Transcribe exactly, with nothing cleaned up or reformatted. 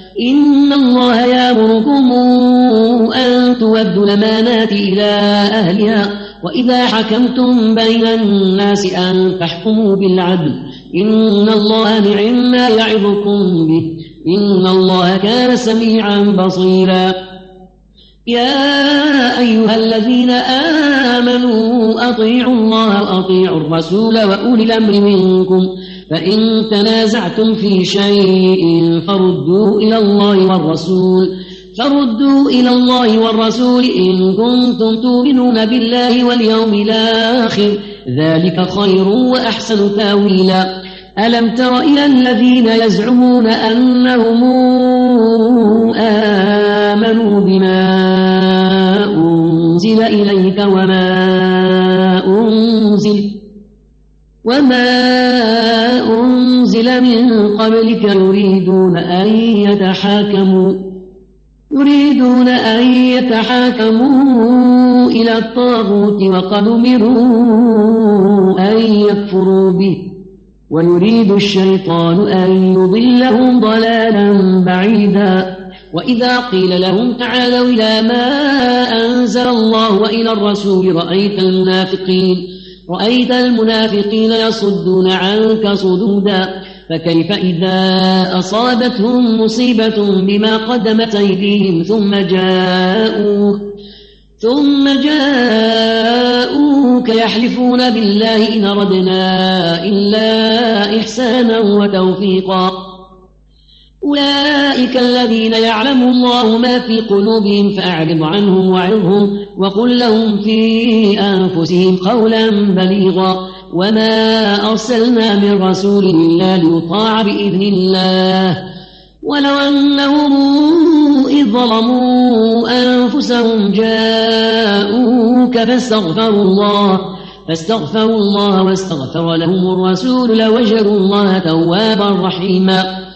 إن الله يأمركم أن تودوا الأمانات إلى أهلها وإذا حكمتم بين الناس أن تحكموا بالعدل إن الله نعم ما يعظكم به إن الله كان سميعا بصيرا يا أيها الذين آمنوا أطيعوا الله وأطيعوا الرسول وأولي الأمر منكم فإن تنازعتم في شيء فردوا إلى الله والرسول فردوا إلى الله والرسول إن كنتم تؤمنون بالله واليوم الآخر ذلك خير وأحسن تاويلا ألم تر إلى الذين يزعمون أنهم آمنوا بما أنزل إليك وما أنزل وما أنزل من قبلك يريدون أن يتحاكموا يريدون أن يتحاكموا إلى الطاغوت وقد أمروا أن يكفروا به ويريد الشيطان أن يضلهم ضلالا بعيدا وإذا قيل لهم تعالوا إلى ما أنزل الله وإلى الرسول رأيت المنافقين رأيت المنافقين يصدون عنك صدودا فكيف إذا أصابتهم مصيبة بما قدمت أيديهم ثم جاءوك ثم جاءوك يحلفون بالله إن أردنا إلا إحسانا وتوفيقا أولئك الذين يعلم الله ما في قلوبهم فأعرض عنهم وعظهم وقل لهم في أنفسهم قولا بليغا وما أرسلنا من رسول إلا ليطاع بإذن الله ولو أنهم إذ ظلموا أنفسهم جاءوك فاستغفروا الله فاستغفروا الله واستغفر لهم الرسول لوجدوا الله توابا رحيما